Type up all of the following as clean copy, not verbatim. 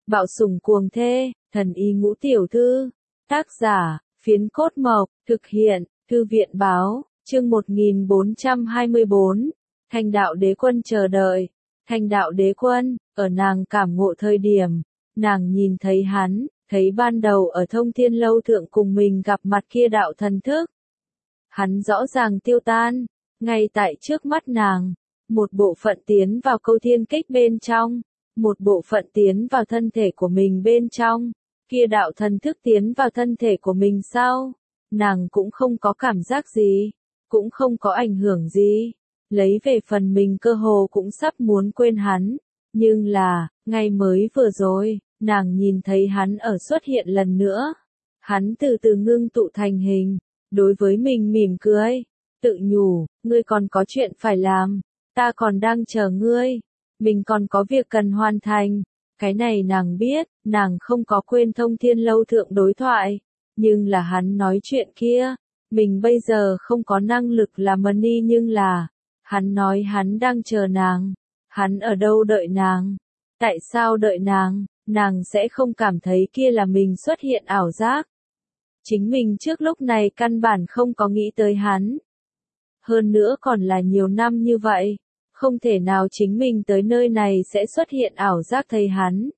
Bạo sủng cuồng thê, thần y ngũ tiểu thư. Tác giả, Phiến Cốt Mộc, thực hiện, Thư viện báo, chương 1424. Thanh đạo đế quân chờ đợi. Thanh đạo đế quân, ở nàng cảm ngộ thời điểm, nàng nhìn thấy hắn, thấy ban đầu ở Thông Thiên Lâu thượng cùng mình gặp mặt kia đạo thần thức. Hắn rõ ràng tiêu tan, ngay tại trước mắt nàng, một bộ phận tiến vào câu thiên kích bên trong, một bộ phận tiến vào thân thể của mình bên trong, kia đạo thần thức tiến vào thân thể của mình sau, nàng cũng không có cảm giác gì, cũng không có ảnh hưởng gì, lấy về phần mình cơ hồ cũng sắp muốn quên hắn, nhưng là, ngay mới vừa rồi, nàng nhìn thấy hắn ở xuất hiện lần nữa, hắn từ từ ngưng tụ thành hình, đối với mình mỉm cười, tự nhủ, ngươi còn có chuyện phải làm, ta còn đang chờ ngươi, mình còn có việc cần hoàn thành. Cái này nàng biết, nàng không có quên Thông Thiên Lâu thượng đối thoại, nhưng là hắn nói chuyện kia, mình bây giờ không có năng lực làm money nhưng là, hắn nói hắn đang chờ nàng, hắn ở đâu đợi nàng, tại sao đợi nàng sẽ không cảm thấy kia là mình xuất hiện ảo giác. Chính mình trước lúc này căn bản không có nghĩ tới hắn. Hơn nữa còn là nhiều năm như vậy, không thể nào chính mình tới nơi này sẽ xuất hiện ảo giác thấy hắn.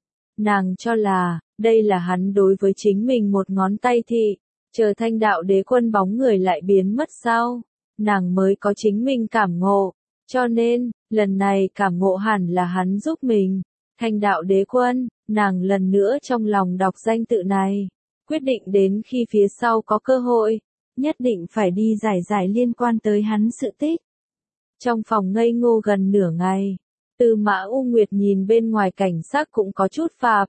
Nàng cho là, đây là hắn đối với chính mình một ngón tay thị, chờ Thanh đạo đế quân bóng người lại biến mất sau, nàng mới có chính mình cảm ngộ, cho nên, lần này cảm ngộ hẳn là hắn giúp mình. Thanh đạo đế quân, nàng lần nữa trong lòng đọc danh tự này, quyết định đến khi phía sau có cơ hội, nhất định phải đi giải liên quan tới hắn sự tích. Trong phòng ngây ngô gần nửa ngày, Tư Mã U Nguyệt nhìn bên ngoài cảnh sắc cũng có chút phạp.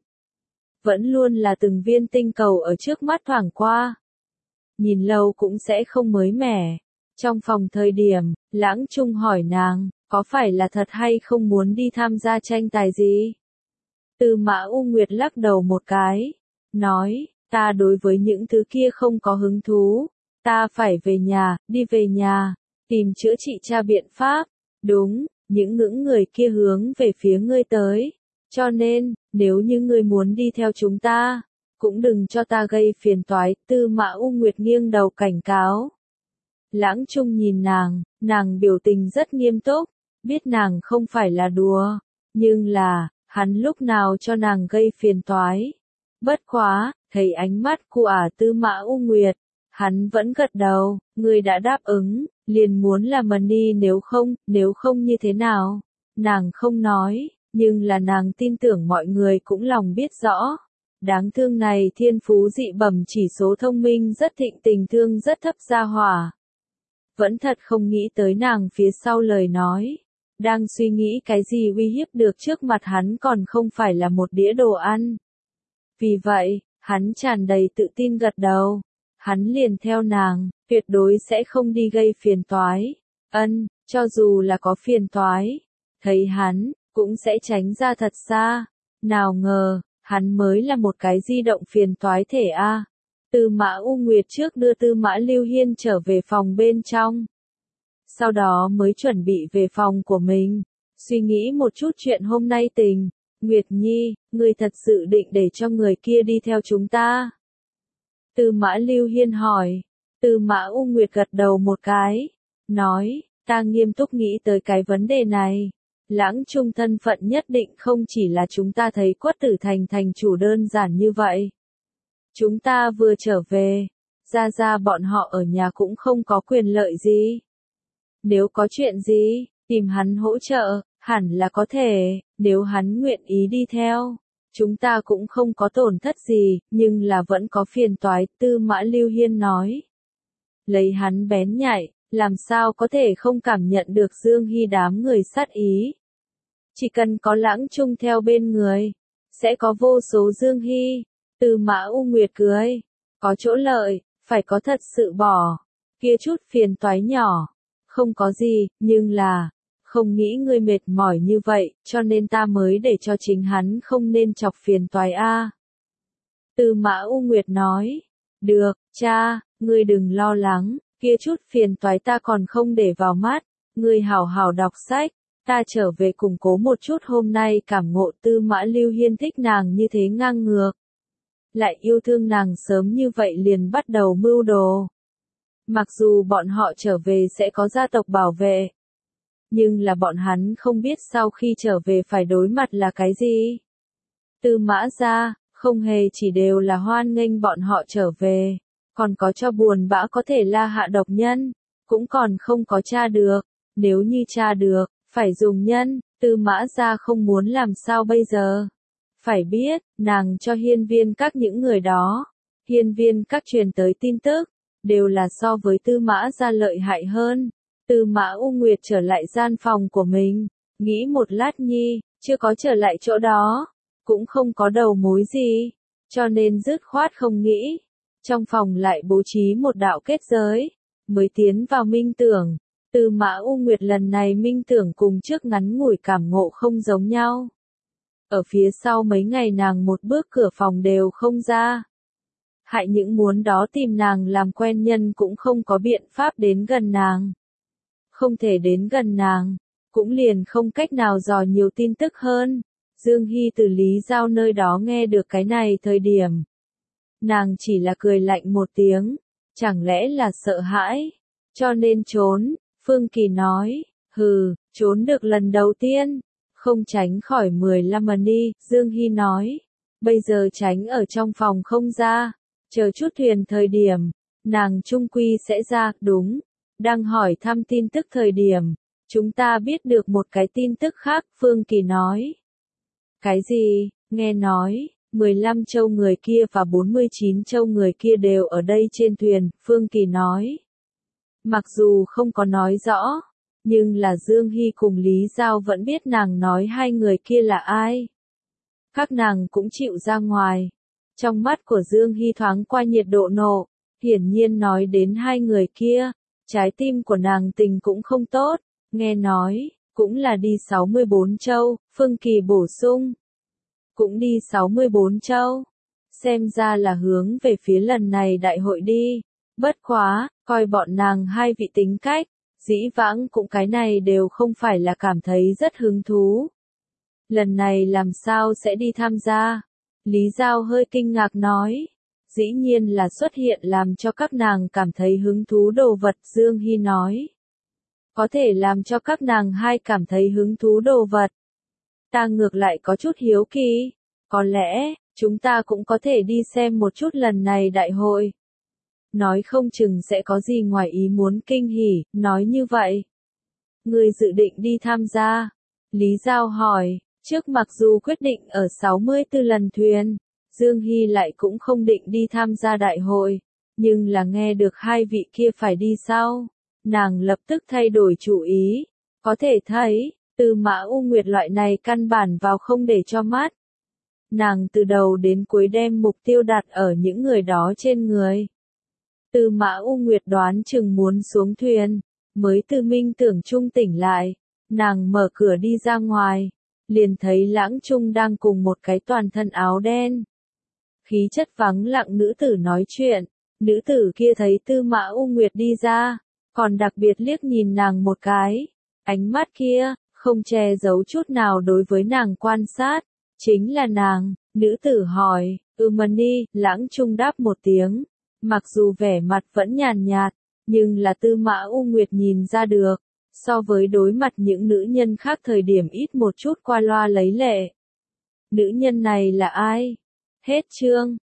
Vẫn luôn là từng viên tinh cầu ở trước mắt thoảng qua. Nhìn lâu cũng sẽ không mới mẻ. Trong phòng thời điểm, Lãng Trung hỏi nàng, có phải là thật hay không muốn đi tham gia tranh tài gì? Tư Mã U Nguyệt lắc đầu một cái, nói, ta đối với những thứ kia không có hứng thú, ta phải về nhà, đi về nhà, tìm chữa trị cha biện pháp, đúng, những người kia hướng về phía ngươi tới, cho nên, nếu như ngươi muốn đi theo chúng ta, cũng đừng cho ta gây phiền toái. Tư Mã U Nguyệt nghiêng đầu cảnh cáo. Lãng Trung nhìn nàng biểu tình rất nghiêm túc, biết nàng không phải là đùa, nhưng là, hắn lúc nào cho nàng gây phiền toái. Bất quá, thấy ánh mắt của Tư Mã U Nguyệt, hắn vẫn gật đầu, ngươi đã đáp ứng, liền muốn là money nếu không như thế nào. Nàng không nói, nhưng là nàng tin tưởng mọi người cũng lòng biết rõ. Đáng thương này thiên phú dị bẩm chỉ số thông minh rất thịnh tình thương rất thấp gia hỏa. Vẫn thật không nghĩ tới nàng phía sau lời nói. Đang suy nghĩ cái gì uy hiếp được trước mặt hắn còn không phải là một đĩa đồ ăn. Vì vậy, hắn tràn đầy tự tin gật đầu. Hắn liền theo nàng, tuyệt đối sẽ không đi gây phiền toái. Cho dù là có phiền toái, thấy hắn, cũng sẽ tránh ra thật xa. Nào ngờ, hắn mới là một cái di động phiền toái thể a. Tư Mã U Nguyệt trước đưa Tư Mã Lưu Hiên trở về phòng bên trong. Sau đó mới chuẩn bị về phòng của mình. Suy nghĩ một chút chuyện hôm nay tình. Nguyệt Nhi, ngươi thật sự định để cho người kia đi theo chúng ta? Tư Mã Lưu Hiên hỏi. Tư Mã U Nguyệt gật đầu một cái. Nói, ta nghiêm túc nghĩ tới cái vấn đề này. Lãng Trung thân phận nhất định không chỉ là chúng ta thấy Quất Tử Thành thành chủ đơn giản như vậy. Chúng ta vừa trở về, ra bọn họ ở nhà cũng không có quyền lợi gì. Nếu có chuyện gì, tìm hắn hỗ trợ, hẳn là có thể, nếu hắn nguyện ý đi theo. Chúng ta cũng không có tổn thất gì, nhưng là vẫn có phiền toái. Tư Mã Lưu Hiên nói. Lấy hắn bén nhạy, làm sao có thể không cảm nhận được Dương Hy đám người sát ý. Chỉ cần có Lãng Trung theo bên người, sẽ có vô số Dương Hy. Tư Mã U Nguyệt cười, có chỗ lợi, phải có thật sự bỏ, kia chút phiền toái nhỏ, không có gì, nhưng là, không nghĩ ngươi mệt mỏi như vậy, cho nên ta mới để cho chính hắn không nên chọc phiền toái a. Tư Mã U Nguyệt nói, được, cha, ngươi đừng lo lắng, kia chút phiền toái ta còn không để vào mắt, ngươi hảo hảo đọc sách, Ta trở về củng cố một chút hôm nay cảm ngộ Tư Mã Lưu Hiên thích nàng như thế ngang ngược. Lại yêu thương nàng sớm như vậy liền bắt đầu mưu đồ. Mặc dù bọn họ trở về sẽ có gia tộc bảo vệ. Nhưng là bọn hắn không biết sau khi trở về phải đối mặt là cái gì. Tư Mã gia, không hề chỉ đều là hoan nghênh bọn họ trở về. Còn có cho buồn bã có thể la hạ độc nhân. Cũng còn không có tra được. Nếu như tra được, phải dùng nhân, Tư Mã gia không muốn làm sao bây giờ. Phải biết, nàng cho hiên viên các những người đó. Hiên viên các truyền tới tin tức. Đều là so với Tư Mã gia lợi hại hơn. Tư Mã U Nguyệt trở lại gian phòng của mình. Nghĩ một lát nhi, chưa có trở lại chỗ đó. Cũng không có đầu mối gì. Cho nên dứt khoát không nghĩ. Trong phòng lại bố trí một đạo kết giới. Mới tiến vào minh tưởng. Tư Mã U Nguyệt lần này minh tưởng cùng trước ngắn ngủi cảm ngộ không giống nhau. Ở phía sau mấy ngày nàng một bước cửa phòng đều không ra. Hại những muốn đó tìm nàng làm quen nhân cũng không có biện pháp đến gần nàng. Không thể đến gần nàng, cũng liền không cách nào dò nhiều tin tức hơn. Dương Hy từ Lý Giao nơi đó nghe được cái này thời điểm. Nàng chỉ là cười lạnh một tiếng, chẳng lẽ là sợ hãi, cho nên trốn. Phương Kỳ nói, hừ, trốn được lần đầu tiên, không tránh khỏi 15 lần đi, Dương Hy nói, bây giờ tránh ở trong phòng không ra, chờ chút thuyền thời điểm, nàng trung quy sẽ ra, đúng, đang hỏi thăm tin tức thời điểm, chúng ta biết được một cái tin tức khác, Phương Kỳ nói. Cái gì, nghe nói, 15 châu người kia và 49 châu người kia đều ở đây trên thuyền, Phương Kỳ nói. Mặc dù không có nói rõ, nhưng là Dương Hy cùng Lý Giao vẫn biết nàng nói hai người kia là ai. Các nàng cũng chịu ra ngoài. Trong mắt của Dương Hy thoáng qua nhiệt độ nộ, hiển nhiên nói đến hai người kia, trái tim của nàng tình cũng không tốt, nghe nói, cũng là đi 64 châu, Phương Kỳ bổ sung. Cũng đi 64 châu, xem ra là hướng về phía lần này đại hội đi. Bất quá, coi bọn nàng hai vị tính cách, dĩ vãng cũng cái này đều không phải là cảm thấy rất hứng thú. Lần này làm sao sẽ đi tham gia? Lý Giao hơi kinh ngạc nói. Dĩ nhiên là xuất hiện làm cho các nàng cảm thấy hứng thú đồ vật, Dương Hy nói. Có thể làm cho các nàng hai cảm thấy hứng thú đồ vật. Ta ngược lại có chút hiếu kỳ. Có lẽ, chúng ta cũng có thể đi xem một chút lần này đại hội. Nói không chừng sẽ có gì ngoài ý muốn kinh hỉ, nói như vậy. Người dự định đi tham gia. Lý Giao hỏi, trước mặc dù quyết định ở 64 lần thuyền, Dương Hy lại cũng không định đi tham gia đại hội, nhưng là nghe được hai vị kia phải đi sau. Nàng lập tức thay đổi chủ ý, có thể thấy, Tư Mã U Nguyệt loại này căn bản vào không để cho mắt. Nàng từ đầu đến cuối đem mục tiêu đặt ở những người đó trên người. Tư Mã U Nguyệt đoán chừng muốn xuống thuyền, mới từ minh tưởng trung tỉnh lại, nàng mở cửa đi ra ngoài, liền thấy Lãng Trung đang cùng một cái toàn thân áo đen. Khí chất vắng lặng nữ tử nói chuyện, nữ tử kia thấy Tư Mã U Nguyệt đi ra, còn đặc biệt liếc nhìn nàng một cái, ánh mắt kia, không che giấu chút nào đối với nàng quan sát, chính là nàng, nữ tử hỏi, Mani, Lãng Trung đáp một tiếng. Mặc dù vẻ mặt vẫn nhàn nhạt, nhưng là Tư Mã U Nguyệt nhìn ra được, so với đối mặt những nữ nhân khác thời điểm ít một chút qua loa lấy lệ. Nữ nhân này là ai? Hết chương.